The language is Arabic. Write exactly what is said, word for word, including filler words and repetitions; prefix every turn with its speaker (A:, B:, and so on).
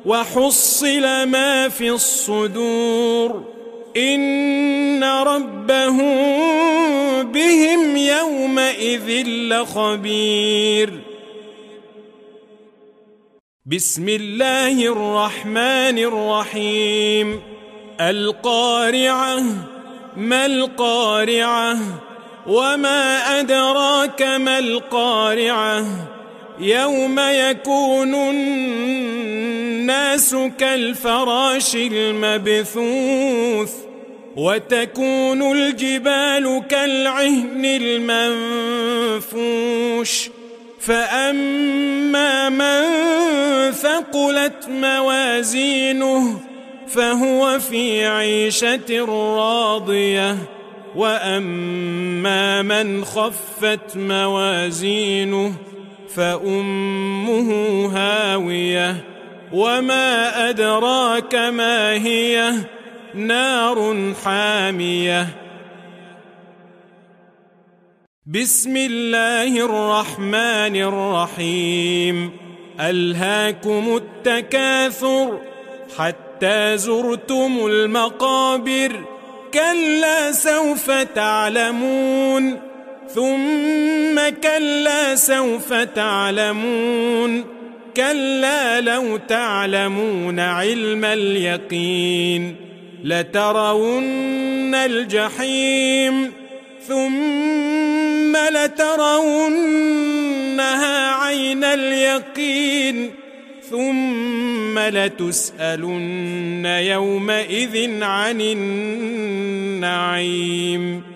A: وحصل ما في الصدور إن ربهم بهم يومئذ لخبير. بسم الله الرحمن الرحيم. القارعة ما القارعة وما أدراك ما القارعة يوم يكون الناس كالفراش المبثوث وتكون الجبال كالعهن المنفوش فأما من ثقلت موازينه فهو في عيشة راضية وأما من خفت موازينه فأمه هاوية وما أدراك ما هي نار حامية. بسم الله الرحمن الرحيم. ألهاكم التكاثر حتى زرتم المقابر كلا سوف تعلمون ثم كلا سوف تعلمون كلا لو تعلمون علم اليقين لترون الجحيم ثم لترونها عين اليقين ثم لتسألن يومئذ عن النعيم.